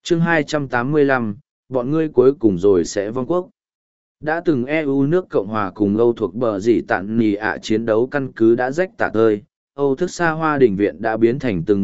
chương 285, bọn ngươi cuối cùng rồi sẽ vong quốc. Đã từng EU nước Cộng hòa cùng Âu thuộc bờ dì tạn nì ạ chiến đấu căn cứ đã rách tả tơi, Âu thức xa hoa đình viện đã biến thành từng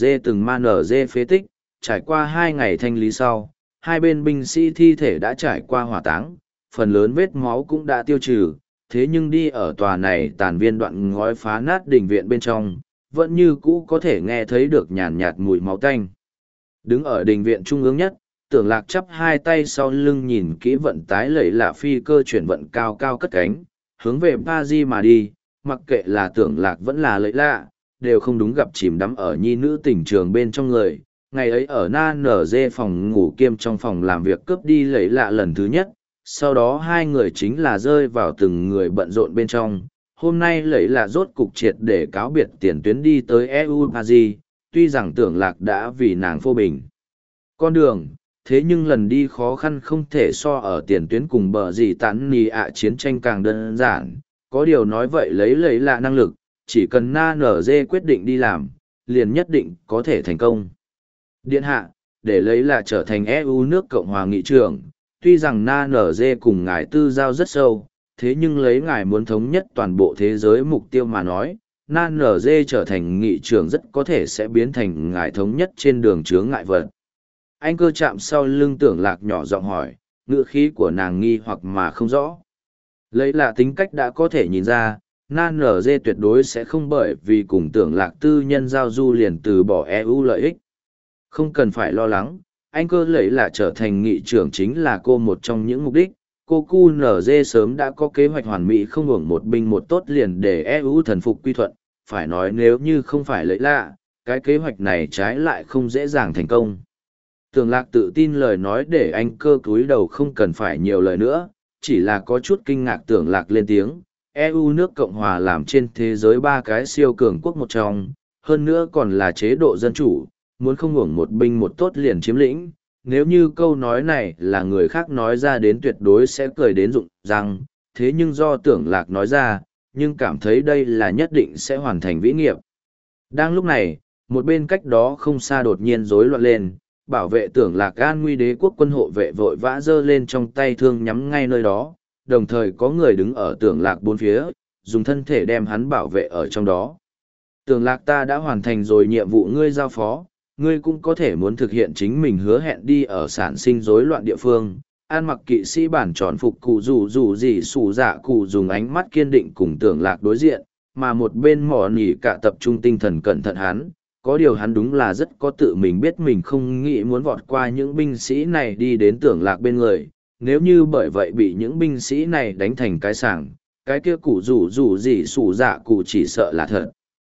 man ở dê phế tích, trải qua 2 ngày thanh lý sau, hai bên binh sĩ thi thể đã trải qua hỏa táng, phần lớn vết máu cũng đã tiêu trừ, thế nhưng đi ở tòa này tàn viên đoạn ngói phá nát đình viện bên trong, vẫn như cũ có thể nghe thấy được nhàn nhạt mùi máu tanh. Đứng ở đình viện trung ương nhất, Tưởng Lạc chắp hai tay sau lưng nhìn kỹ vận tái lẫy lạ phi cơ chuyển vận cao cao cất cánh, hướng về Paris mà đi, mặc kệ là Tưởng Lạc vẫn là lẫy lạ, đều không đúng gặp chìm đắm ở nhi nữ tình trường bên trong người. Ngày ấy ở Na Nở Dê phòng ngủ kiêm trong phòng làm việc cướp đi lẫy lạ lần thứ nhất, sau đó hai người chính là rơi vào từng người bận rộn bên trong. Hôm nay lẫy lạ rốt cục triệt để cáo biệt tiền tuyến đi tới EU Paris, tuy rằng Tưởng Lạc đã vì nàng phô bình con đường, thế nhưng lần đi khó khăn không thể so ở tiền tuyến cùng bờ gì tán nì ạ chiến tranh càng đơn giản. Có điều nói vậy lấy lạ năng lực, chỉ cần Na Nở Dê quyết định đi làm, liền nhất định có thể thành công. Điện hạ, để lấy là trở thành EU nước Cộng hòa nghị trưởng, tuy rằng Na Nở Dê cùng ngài tư giao rất sâu, thế nhưng lấy ngài muốn thống nhất toàn bộ thế giới mục tiêu mà nói, Na Nở Dê trở thành nghị trưởng rất có thể sẽ biến thành ngài thống nhất trên đường chướng ngại vật. Anh cơ chạm sau lưng Tưởng Lạc nhỏ giọng hỏi, ngữ khí của nàng nghi hoặc mà không rõ. Lấy là tính cách đã có thể nhìn ra, Na Nở Dê tuyệt đối sẽ không bởi vì cùng Tưởng Lạc tư nhân giao du liền từ bỏ EU lợi ích. Không cần phải lo lắng, anh cơ lấy là trở thành nghị trưởng chính là cô một trong những mục đích. Cô QNZ sớm đã có kế hoạch hoàn mỹ không hưởng một binh một tốt liền để EU thần phục quy thuận. Phải nói nếu như không phải lấy lạ, cái kế hoạch này trái lại không dễ dàng thành công. Tưởng Lạc tự tin lời nói để anh cơ cúi đầu không cần phải nhiều lời nữa, chỉ là có chút kinh ngạc. Tưởng Lạc lên tiếng, EU nước Cộng hòa làm trên thế giới 3 cái siêu cường quốc một trong, hơn nữa còn là chế độ dân chủ, muốn không hưởng một binh một tốt liền chiếm lĩnh. Nếu như câu nói này là người khác nói ra đến tuyệt đối sẽ cười đến rụng răng, thế nhưng do Tưởng Lạc nói ra, nhưng cảm thấy đây là nhất định sẽ hoàn thành vĩ nghiệp. Đang lúc này, một bên cách đó không xa đột nhiên rối loạn lên, bảo vệ Tưởng Lạc an nguy đế quốc quân hộ vệ vội vã giơ lên trong tay thương nhắm ngay nơi đó, đồng thời có người đứng ở Tưởng Lạc bốn phía, dùng thân thể đem hắn bảo vệ ở trong đó. Tưởng Lạc, ta đã hoàn thành rồi nhiệm vụ ngươi giao phó, ngươi cũng có thể muốn thực hiện chính mình hứa hẹn đi ở sản sinh rối loạn địa phương. An mặc kỵ sĩ bản tròn phục cụ dù gì sủ dạ cụ dùng ánh mắt kiên định cùng Tưởng Lạc đối diện, mà một bên mỏ nỉ cả tập trung tinh thần cẩn thận hắn. Có điều hắn đúng là rất có tự mình biết mình không nghĩ muốn vọt qua những binh sĩ này đi đến Tưởng Lạc bên người, nếu như bởi vậy bị những binh sĩ này đánh thành cái sảng, cái kia cụ dù gì sủ dạ cụ chỉ sợ là thật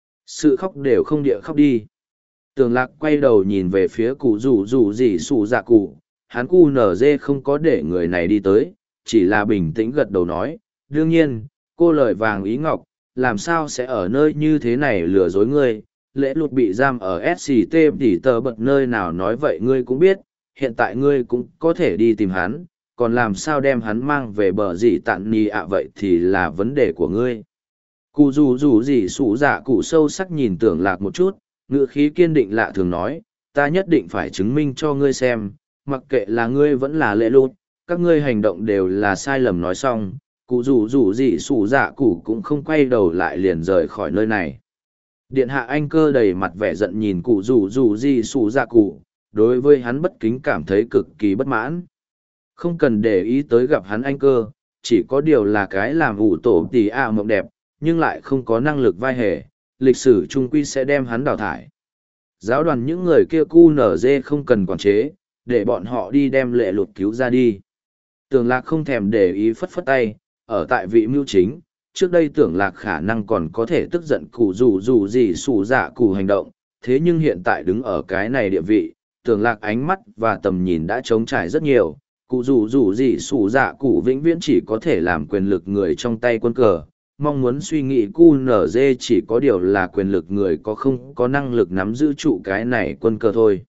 sự khóc đều không địa khóc đi. Tưởng Lạc quay đầu nhìn về phía cụ dù gì sủ dạ cụ, hắn cu nở dê không có để người này đi tới, chỉ là bình tĩnh gật đầu nói, đương nhiên, cô lời vàng ý ngọc, làm sao sẽ ở nơi như thế này lừa dối ngươi. Lễ lụt bị giam ở SCT tỉ tờ bật nơi nào nói vậy ngươi cũng biết, hiện tại ngươi cũng có thể đi tìm hắn, còn làm sao đem hắn mang về bờ gì tạn nì ạ vậy thì là vấn đề của ngươi. Cụ dù gì sủ dạ cụ sâu sắc nhìn Tưởng Lạc một chút, ngữ khí kiên định lạ thường nói, ta nhất định phải chứng minh cho ngươi xem, mặc kệ là ngươi vẫn là lễ lụt, các ngươi hành động đều là sai lầm. Nói xong, cụ dù gì sủ dạ cụ cũng không quay đầu lại liền rời khỏi nơi này. Điện hạ anh cơ đầy mặt vẻ giận nhìn cụ dù gì sủ dạ cụ, đối với hắn bất kính cảm thấy cực kỳ bất mãn. Không cần để ý tới gặp hắn anh cơ, chỉ có điều là cái làm ủ tổ tỉ ạ mộng đẹp, nhưng lại không có năng lực vai hề, lịch sử trung quy sẽ đem hắn đào thải. Giáo đoàn những người kia QNZ không cần quản chế, để bọn họ đi đem lệ lụt cứu ra đi. Tưởng Lạc không thèm để ý phất phất tay, ở tại vị mưu chính, trước đây Tưởng Lạc khả năng còn có thể tức giận cụ dù gì sủ dạ cụ hành động, thế nhưng hiện tại đứng ở cái này địa vị, Tưởng Lạc ánh mắt và tầm nhìn đã trống trải rất nhiều, cụ dù gì sủ dạ cụ vĩnh viễn chỉ có thể làm quyền lực người trong tay quân cờ, mong muốn suy nghĩ QNZ chỉ có điều là quyền lực người có không có năng lực nắm giữ trụ cái này quân cờ thôi.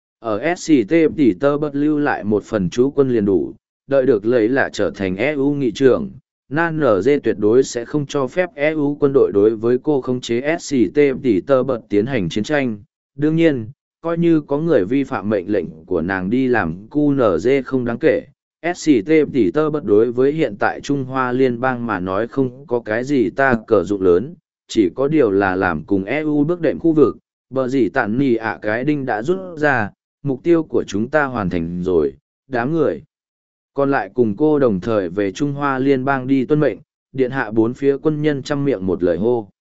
Ở SCT tỉ tơ bất lưu lại một phần chú quân liền đủ, đợi được lấy là trở thành EU nghị trưởng. NNZ tuyệt đối sẽ không cho phép EU quân đội đối với cô khống chế SCT tỉ tơ bật tiến hành chiến tranh. Đương nhiên, coi như có người vi phạm mệnh lệnh của nàng đi làm QNZ không đáng kể. SCT tỷ tơ bất đối với hiện tại Trung Hoa Liên bang mà nói không có cái gì ta cờ dụng lớn, chỉ có điều là làm cùng EU bước đệm khu vực, bờ gì tản nì ạ cái đinh đã rút ra, mục tiêu của chúng ta hoàn thành rồi, đám người. Còn lại cùng cô đồng thời về Trung Hoa Liên bang đi tuân mệnh, điện hạ bốn phía quân nhân chăm miệng một lời hô.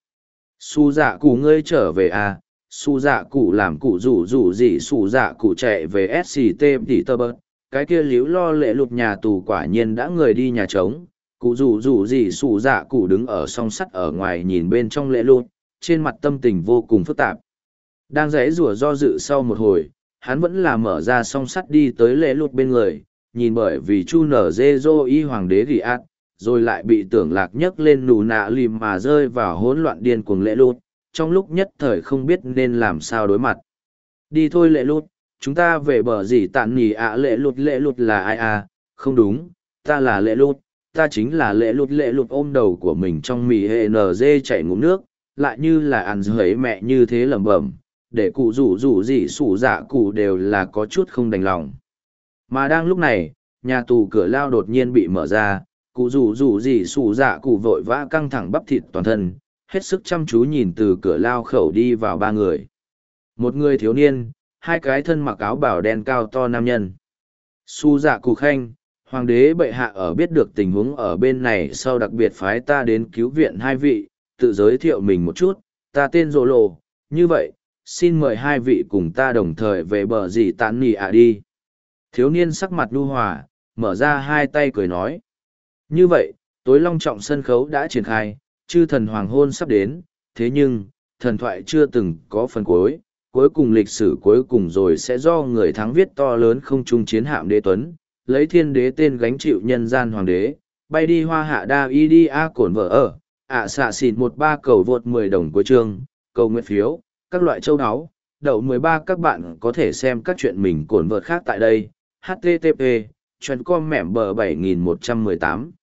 Su dạ cụ ngươi trở về à, su dạ cụ làm cụ rủ gì su dạ cụ chạy về SCT tỷ tơ bớt, cái kia liếu lo lệ lụt nhà tù quả nhiên đã người đi nhà trống, cụ rủ gì su dạ cụ đứng ở song sắt ở ngoài nhìn bên trong lệ lụt, trên mặt tâm tình vô cùng phức tạp. Đang giãy rủa do dự sau một hồi, hắn vẫn là mở ra song sắt đi tới lệ lụt bên người, nhìn bởi vì chu nở dê dô y hoàng đế ghi át, rồi lại bị tưởng lạc nhấc lên nù nạ lìm mà rơi vào hỗn loạn điên cuồng lệ lụt, trong lúc nhất thời không biết nên làm sao đối mặt. Đi thôi lệ lụt, chúng ta về bờ gì tàn nỉ ạ. Lệ lụt là ai à, không đúng, ta là lệ lụt, ta chính là lệ lụt ôm đầu của mình trong mì hệ NG chảy ngụm nước, lại như là ăn dưới mẹ như thế lẩm bẩm, để cụ rủ gì sủ dạ cụ đều là có chút không đành lòng. Mà đang lúc này, nhà tù cửa lao đột nhiên bị mở ra, cụ rủ gì sủ dạ cụ vội vã căng thẳng bắp thịt toàn thân, hết sức chăm chú nhìn từ cửa lao khẩu đi vào ba người. Một người thiếu niên, hai cái thân mặc áo bào đen cao to nam nhân. Su dạ cụ khanh, hoàng đế bệ hạ ở biết được tình huống ở bên này sau đặc biệt phái ta đến cứu viện hai vị, tự giới thiệu mình một chút, ta tên Dô Lô, như vậy, xin mời hai vị cùng ta đồng thời về bờ gì tán nỉ ạ đi. Thiếu niên sắc mặt nhu hòa, mở ra hai tay cười nói. Như vậy, tối long trọng sân khấu đã triển khai, chư thần hoàng hôn sắp đến, thế nhưng, thần thoại chưa từng có phần cuối, cuối cùng lịch sử cuối cùng rồi sẽ do người thắng viết to lớn không trung chiến hạm đế tuấn, lấy thiên đế tên gánh chịu nhân gian hoàng đế, bay đi hoa hạ đa y đi a cổn vợ ở, xạ xịt 13 cầu vượt 10 đồng cuối chương, cầu nguyện phiếu, các loại châu áo, đậu 13 các bạn có thể xem các chuyện mình cổn vợt khác tại đây, http, chuyện com mẻm bờ 7118.